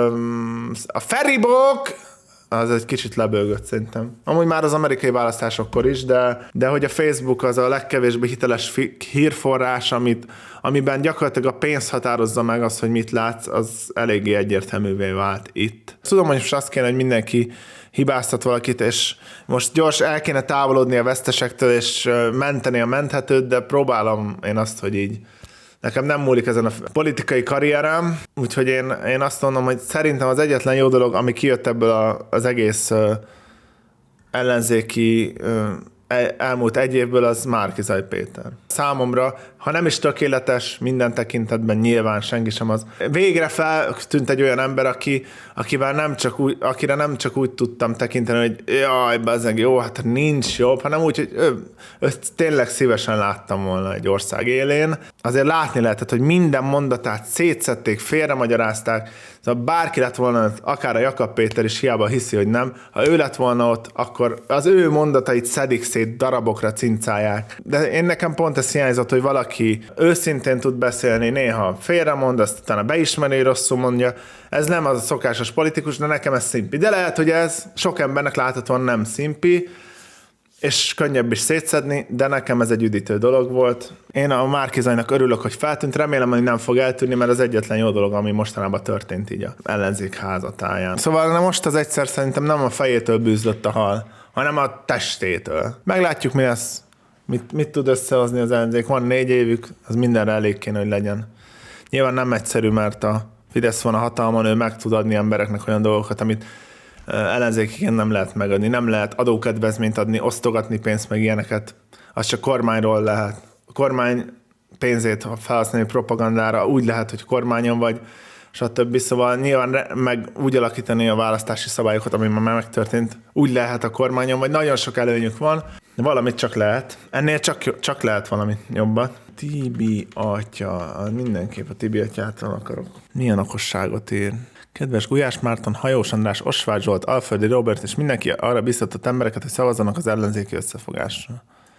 a Feribok, az egy kicsit lebőgött szerintem. Amúgy már az amerikai választásokkor is, de, de hogy a Facebook az a legkevésbé hiteles fi- hírforrás, amit, amiben gyakorlatilag a pénz határozza meg azt, hogy mit látsz, az eléggé egyértelművé vált itt. Tudom, hogy most azt kéne, hogy mindenki hibáztat valakit, és most gyors el kéne távolodni a vesztesektől, és menteni a menthetőt, de próbálom én azt, hogy így nekem nem múlik ezen a politikai karrierem, úgyhogy én, én azt mondom, hogy szerintem az egyetlen jó dolog, ami kijött ebből a, az egész uh, ellenzéki uh, elmúlt egy évből, az Márki-Zay Péter. Számomra, ha nem is tökéletes minden tekintetben, nyilván senki sem az. Végre feltűnt egy olyan ember, aki, akivel nem csak úgy, akire nem csak úgy tudtam tekinteni, hogy jaj, bezzeg, jó, hát nincs jobb, hanem úgy, hogy ő, őt tényleg szívesen láttam volna egy ország élén. Azért látni lehetett, hogy minden mondatát szétszették, félremagyarázták, szóval bárki lett volna, akár a Jakab Péter is hiába hiszi, hogy nem, ha ő lett volna ott, akkor az ő mondatait szedik szét, darabokra cincálják. De én nekem pont ez hiányzott, hogy valaki őszintén tud beszélni, néha félremond, azt utána beismeri, rosszul mondja. Ez nem az a szokásos politikus, de nekem ez szimpi. De lehet, hogy ez sok embernek láthatóan nem szimpi, és könnyebb is szétszedni, de nekem ez egy üdítő dolog volt. Én a Márki-Zaynak örülök, hogy feltűnt, remélem, hogy nem fog eltűnni, mert az egyetlen jó dolog, ami mostanában történt így a ellenzék házatáján. Szóval na most az egyszer szerintem nem a fejétől bűzlött a hal, hanem a testétől. Meglátjuk, mi lesz, mit, mit tud összehozni az ellenzék. Van négy évük, az mindenre elég kéne, hogy legyen. Nyilván nem egyszerű, mert a Fidesz van a hatalmon, ő meg tud adni embereknek olyan dolgokat, amit ellenzékiként nem lehet megadni. Nem lehet adókedvezményt adni, osztogatni pénzt, meg ilyeneket. Az csak kormányról lehet. A kormány pénzét felhasználni propagandára úgy lehet, hogy kormányon vagy, stb. Szóval nyilván meg úgy alakítani a választási szabályokat, ami már megtörtént, úgy lehet a kormányon, vagy nagyon sok előnyük van, de valamit csak lehet. Ennél csak, csak lehet valami jobbat. Tibi atya, mindenképp a Tibi atyától akarok. Milyen okosságot ír. Kedves Gulyás Márton, Hajós András, Osváth Zsolt, Alföldi Róbert és mindenki arra biztatott embereket, hogy szavazzanak az ellenzéki összefogásra.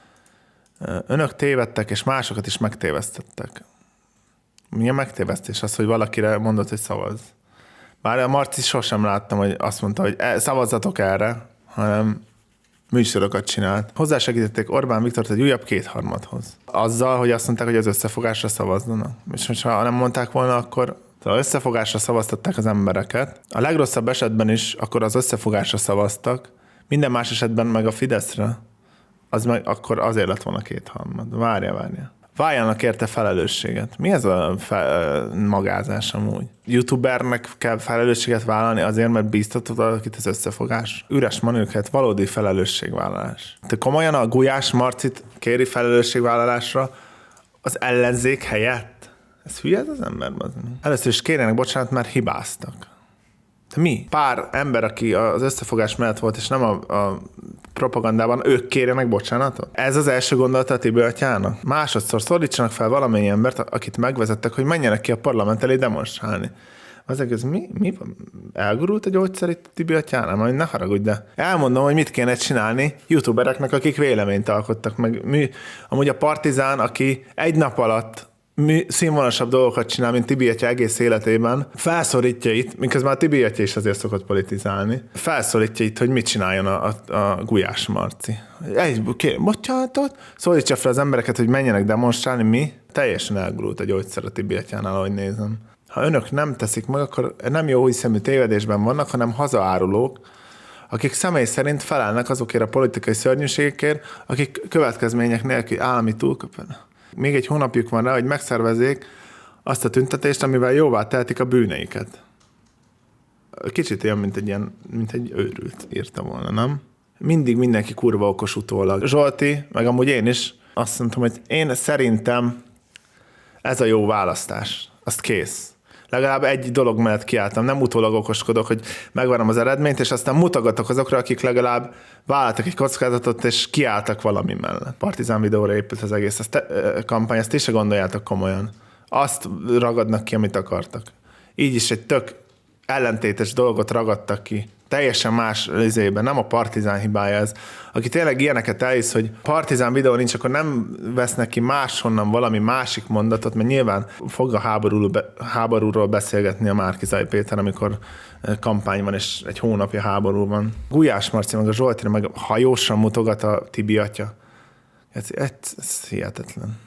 Önök tévedtek, és másokat is megtévesztettek. Milyen megtévesztés az, hogy valakire mondott, hogy szavaz? Bár a Marci sosem láttam, hogy azt mondta, hogy szavazzatok erre, hanem műsorokat csinált. Hozzásegítették Orbán Viktort egy újabb kétharmadhoz. Azzal, hogy azt mondták, hogy az összefogásra szavazzanak. És ha nem mondták volna, akkor az összefogásra szavaztatták az embereket. A legrosszabb esetben is akkor az összefogásra szavaztak, minden más esetben meg a Fideszre. Az meg akkor azért lett volna kétharmad. Várja, várja. Váljanak érte felelősséget. Mi ez a fe- magázás amúgy? YouTubernek kell felelősséget vállalni azért, mert bíztatod valakit az összefogás? Üres manőket, valódi felelősségvállalás. Te komolyan a Gulyás Marcit kéri felelősségvállalásra az ellenzék helyett? Ez hülye ez az ember? Először is kérjenek bocsánat, mert hibáztak. De mi? Pár ember, aki az összefogás mellett volt, és nem a, a propagandában ők kérjenek bocsánatot? Ez az első gondolata a Tibi atyának. Másodszor szólítsanak fel valamennyi embert, akit megvezettek, hogy menjenek ki a parlament elé demonstrálni. Azok, ez mi? mi? Elgurult a gyógyszer itt Tibi atyánál? Majd ne haragudj, de elmondom, hogy mit kéne csinálni youtubereknek, akik véleményt alkottak meg. Mi, amúgy a Partizán, aki egy nap alatt mi színvonalasabb dolgokat csinál, mint Tibi atya egész életében, felszólítja itt, miközben a Tibi atya is azért szokott politizálni, felszólítja itt, hogy mit csináljon a, a, a Gulyás Marci. Egy, kérem, bocsánatot, szólítsa fel az embereket, hogy menjenek demonstrálni, mi? Teljesen elgurult a gyógyszer a Tibi atyánál, ahogy nézem. Ha önök nem teszik meg, akkor nem jó hiszemű tévedésben vannak, hanem hazaárulók, akik személy szerint felelnek azokért a politikai szörnyűségekért, akik következmények nélkül állami túlköpön. Még egy hónapjuk van rá, hogy megszervezzék azt a tüntetést, amivel jóvá tehetik a bűneiket. Kicsit olyan, mint egy, ilyen, mint egy őrült írta volna, nem? Mindig mindenki kurva okos utólag. Zsolti, meg amúgy én is azt mondtam, hogy én szerintem ez a jó választás. Azt kész. Legalább egy dolog mellett kiálltam, nem utólag okoskodok, hogy megvárom az eredményt, és aztán mutogatok azokra, akik legalább vállaltak egy kockázatot, és kiálltak valami mellett. Partizán videóra épült az egész ezt, e, kampány, ezt is se gondoljátok komolyan. Azt ragadnak ki, amit akartak. Így is egy tök ellentétes dolgot ragadtak ki. Teljesen más izében, nem a Partizán hibája ez. Aki tényleg ilyeneket elhisz, hogy Partizán videó nincs, akkor nem vesznek ki máshonnan valami másik mondatot, mert nyilván fog a háborúról, háborúról beszélgetni a Márki-Zay Péter, amikor kampány van, és egy hónapja háború van. Gulyás Marci meg a Zsoltira meg hajósan mutogat a Tibi atya. Ez, ez, ez hihetetlen.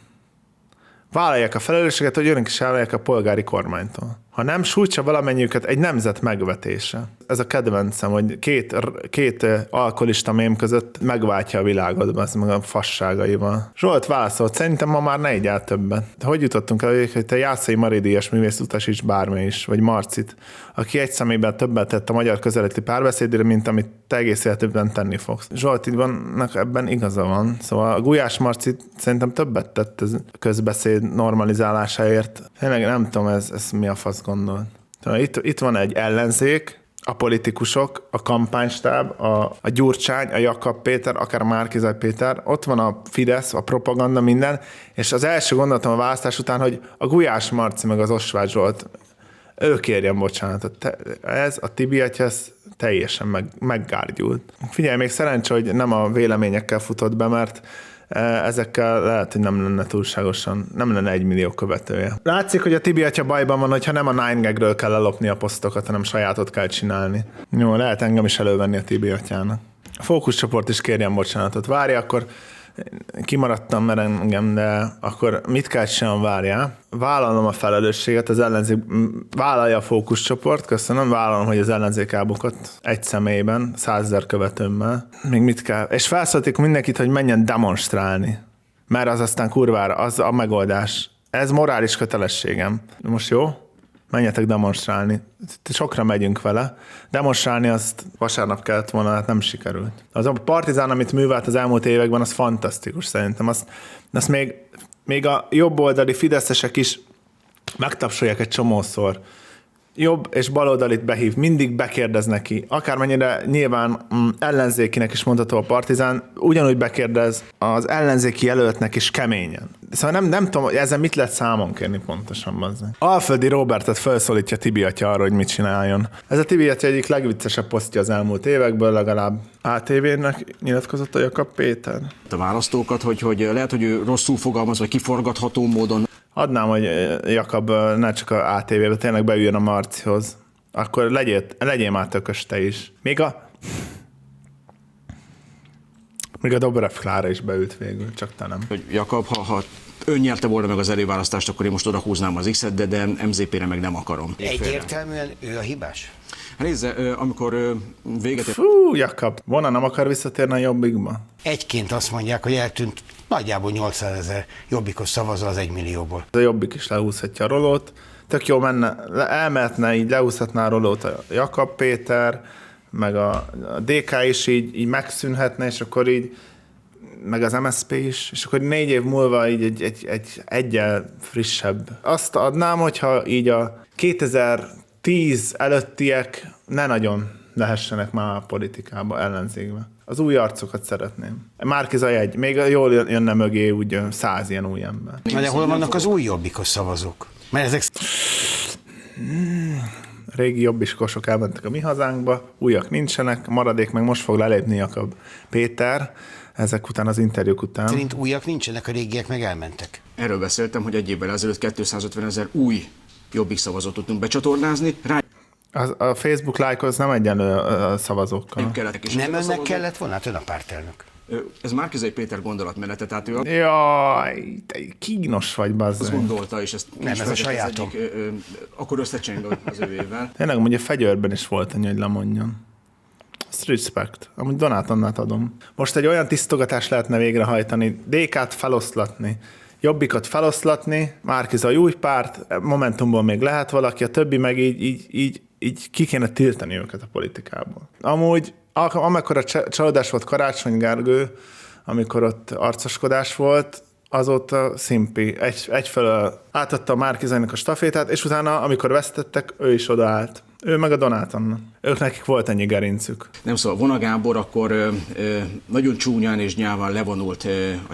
Vállalják a felelősséget, hogy önök is elválják a polgári kormánytól. Ha nem, sújtsa valamennyiüket egy nemzet megvetése. Ez a kedvencem, hogy két, két alkoholista mém között megváltja a világot, az meg a fasságaival. Zsolt válaszolt, szerintem ma már ne egyáltalán többet. Hogy jutottunk el, hogy te Jászai Mari díjas művész utasíts bármi is, vagy Marcit, aki egy személyben többet tett a magyar közeleti párbeszédére, mint amit te egész életedben tenni fogsz. Zsoltidnak ebben igaza van. Szóval a Gulyás Marci szerintem többet tett ez közbeszéd normalizálásáért. Tényleg nem tudom, ez, ez mi a fasz gondol. Itt, itt van egy ellenzék, a politikusok, a kampánystáb, a, a Gyurcsány, a Jakab Péter, akár a Márki-Zay Péter, ott van a Fidesz, a propaganda, minden, és az első gondolatom a választás után, hogy a Gulyás Marci meg az Osváth Zsolt, ő kérjen bocsánatot. Te, ez a Tibi atya, ez teljesen meg, meggárgyult. Figyelj, még szerencsé, hogy nem a véleményekkel futott be, mert ezekkel lehet, hogy nem lenne túlságosan, nem lenne egy millió követője. Látszik, hogy a Tibi atya bajban van, hogyha nem a nine gagről kell ellopni a posztokat, hanem sajátot kell csinálni. Jó, lehet engem is elővenni a Tibi atyának. A fókuszcsoport is kérjen bocsánatot. Várja, akkor kimaradtam, mert engem, de akkor mit kell csinálnom, várjál? Vállalom a felelősséget, az ellenzék, vállalja a fókuszcsoport, köszönöm, vállalom, hogy az ellenzék elbukott egy személyben, százezer követőmmel. Még mit kell? És felszólítik mindenkit, hogy menjen demonstrálni, mert az aztán kurvára, az a megoldás. Ez morális kötelességem. Most jó? Menjetek demonstrálni. Sokra megyünk vele. Demonstrálni azt vasárnap kellett volna, hát nem sikerült. Az a Partizán, amit művelt az elmúlt években, az fantasztikus szerintem. Azt, azt még, még a jobboldali fideszesek is megtapsolják egy csomószor. Jobb és baloldalit behív, mindig bekérdez neki. Akármennyire nyilván mm, ellenzékinek is mondható a Partizán, ugyanúgy bekérdez az ellenzéki jelöltnek is keményen. Szóval nem, nem tudom, hogy ezzel mit lehet számon kérni pontosan. Bazzeg. Alföldi Robertet felszólítja Tibi atya arra, hogy mit csináljon. Ez a Tibi atya egyik legviccesebb posztja az elmúlt évekből, legalább á té vé-nek nyilatkozott a Jakab Péter. A választókat, hogy, hogy lehet, hogy ő rosszul fogalmaz, vagy kiforgatható módon. Adnám, hogy Jakab ne csak a á té vé-be, tényleg beüljön a Marcihoz. Akkor legyél, legyél már tökös te is. Még a... Még a Dobrev Klára is beült végül, csak te nem. Hogy Jakab, ha, ha ön nyerte volna meg az előválasztást, akkor én most odahúznám az X-et, de, de em zé pére meg nem akarom. Egyértelműen ő a hibás? Nézze, amikor véget... Fú, Jakab, volna nem akar visszatérni a Jobbikba? Egyként azt mondják, hogy eltűnt nagyjából nyolcszázezer jobbikos szavazó az egymillióból. A Jobbik is lehúzhatja a rolót. Tök jó menne, elmehetne, így lehúzhatná a rolót a Jakab Péter, meg a, a dé ká is így, így megszűnhetne, és akkor így meg az em es zé pé is, és akkor négy év múlva így egy, egy, egy egyel frissebb. Azt adnám, hogyha így a kétezer-tíz előttiek ne nagyon lehessenek már a politikába, ellenzékbe. Az új arcokat szeretném. Márki-Zay egy, még jól jönne mögé úgy száz ilyen új ember. Na de hol vannak az új jobbikos szavazók? Mert ezek... Régi jobbiskosok elmentek a mi hazánkba, újak nincsenek, maradék meg most fog lelépni Jakab Péter, ezek után az interjúk után. Szerint újak nincsenek, a régiek meg elmentek. Erről beszéltem, hogy egy évvel ezelőtt kétszázötven ezer új jobbik szavazót tudtunk becsatornázni. Rá... A, a Facebook like az nem egyenlő a szavazókkal. Nem, kellett, és Nem önnek szavazók... kellett volna? Hát ön a pártelnök. Ez Márki-Zay Péter gondolatmenete, tehát ő Jaj, te kínos vagy, azt bazzeg. gondolta, és ezt Nem, ez a sajátom. Egyik, ö, ö, akkor összecseng az övével. Tényleg, ugye Fegyőrben is volt annyi, hogy lemondjon. Ezt respect. Amúgy Donátonnát adom. Most egy olyan tisztogatást lehetne végrehajtani, dé ká-t feloszlatni, Jobbikot feloszlatni, Márki-Zay új párt, Momentumból még lehet valaki, a többi meg így, így, így, így ki kéne tiltani őket a politikából. Amúgy, amekkora csalódás volt Karácsony Gergő, amikor ott arcoskodás volt, azóta szimpi. Egy, egyfelől átadta a Márki-Zaynak a stafétát, és utána, amikor vesztettek, ő is odaállt. Ő meg a Donát Anna. Ők nekik volt ennyi gerincük. Nem szóval Vona Gábor akkor ö, ö, nagyon csúnyán és nyáván levonult ö, a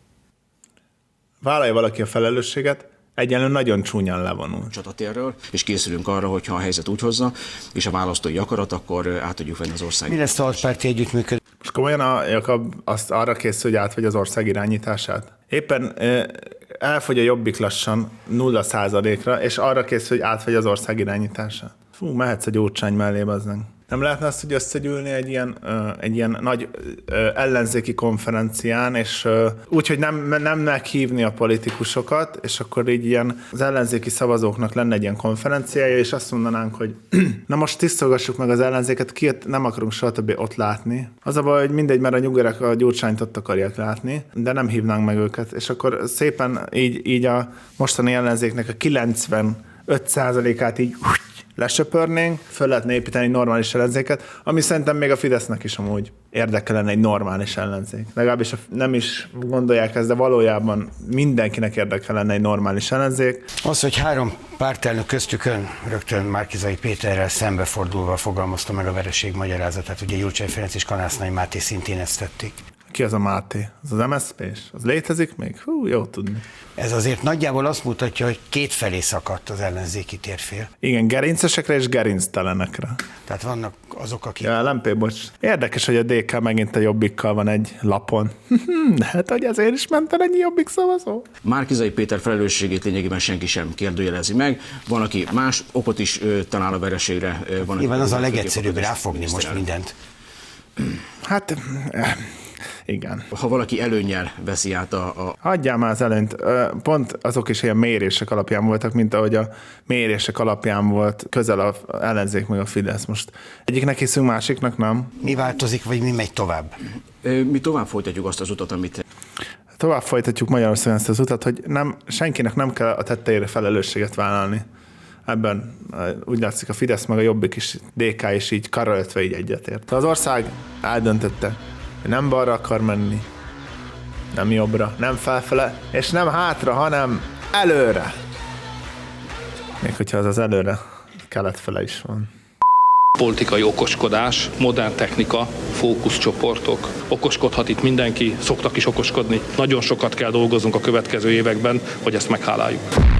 Vállalja valaki a felelősséget, egyenlően nagyon csúnyán levonul. csatatérről, és készülünk arra, hogyha a helyzet úgy hozza, és a választói akarat, akkor ö, át tudjuk venni az országot. Mi lesz a altpárti együttműködés? Most komolyan a Jakab azt arra készül, hogy átvegy az ország irányítását. Éppen eh, elfogy a Jobbik lassan nulla százalékra, és arra készül, hogy átvegy az ország irányítását. Fú, mehetsz a Gyurcsány mellé, bazzeg. Nem lehetne azt, hogy összegyűlni egy ilyen, ö, egy ilyen nagy ö, ellenzéki konferencián, és ö, úgy, hogy nem, nem meghívni a politikusokat, és akkor így ilyen az ellenzéki szavazóknak lenne egy ilyen konferenciája, és azt mondanánk, hogy na most tisztolgassuk meg az ellenzéket, ki nem akarunk soha többé ott látni. Az a baj, hogy mindegy, mert a nyugerek a Gyurcsányt ott akarják látni, de nem hívnánk meg őket. És akkor szépen így, így a mostani ellenzéknek a kilencvenöt százalékát így lesöpörnénk, föl lehetne építeni egy normális ellenzéket, ami szerintem még a Fidesznek is amúgy érdekel lenne egy normális ellenzék. Legalábbis nem is gondolják ezt, de valójában mindenkinek érdekel lenne egy normális ellenzék. Az, hogy három pártelnök köztük ön rögtön Márki-Zay Péterrel szembefordulva fogalmazta meg a vereség magyarázatát, ugye Gyurcsány Ferenc és Kanásznai Máté szintén ezt tették. Ki az a Máté? Az az em es zé pés? Az létezik még? Hú, jó tudni. Ez azért nagyjából azt mutatja, hogy kétfelé szakadt az ellenzéki térfél. Igen, gerincesekre és gerinctelenekre. Tehát vannak azok, akik... Ja, Lempé, bocs. Érdekes, hogy a dé ká megint a Jobbikkal van egy lapon. Lehet, hogy ezért is ment el ennyi Jobbik szavazó? Márki-Zay Péter felelősségét lényegében senki sem kérdőjelezi meg. Van, aki más okot is ö, talál a vereségre. Ö, van, Nyilván az a aki legegyszerűbb okot is ráfogni most miniszterelnök. mindent. Hát, eh, igen. Ha valaki előnnyel veszi át a, a Hagyjál már az előnyt. Pont azok is ilyen mérések alapján voltak, mint ahogy a mérések alapján volt közel az ellenzék meg a Fidesz. Most egyiknek hiszünk, másiknak nem. Mi változik, vagy mi megy tovább? Ö, mi tovább folytatjuk azt az utat, amit Tovább folytatjuk Magyarországon ezt az utat, hogy nem, senkinek nem kell a tetteire felelősséget vállalni. Ebben úgy látszik a Fidesz meg a Jobbik is, dé ká is így karöltve így egyetért. Az ország eldöntötte, hogy nem balra akar menni, nem jobbra, nem felfele, és nem hátra, hanem előre. Még hogyha az az előre kelet-fele is van. Politikai okoskodás, modern technika, fókuszcsoportok. Okoskodhat itt mindenki, szoktak is okoskodni. Nagyon sokat kell dolgoznunk a következő években, hogy ezt megháláljuk.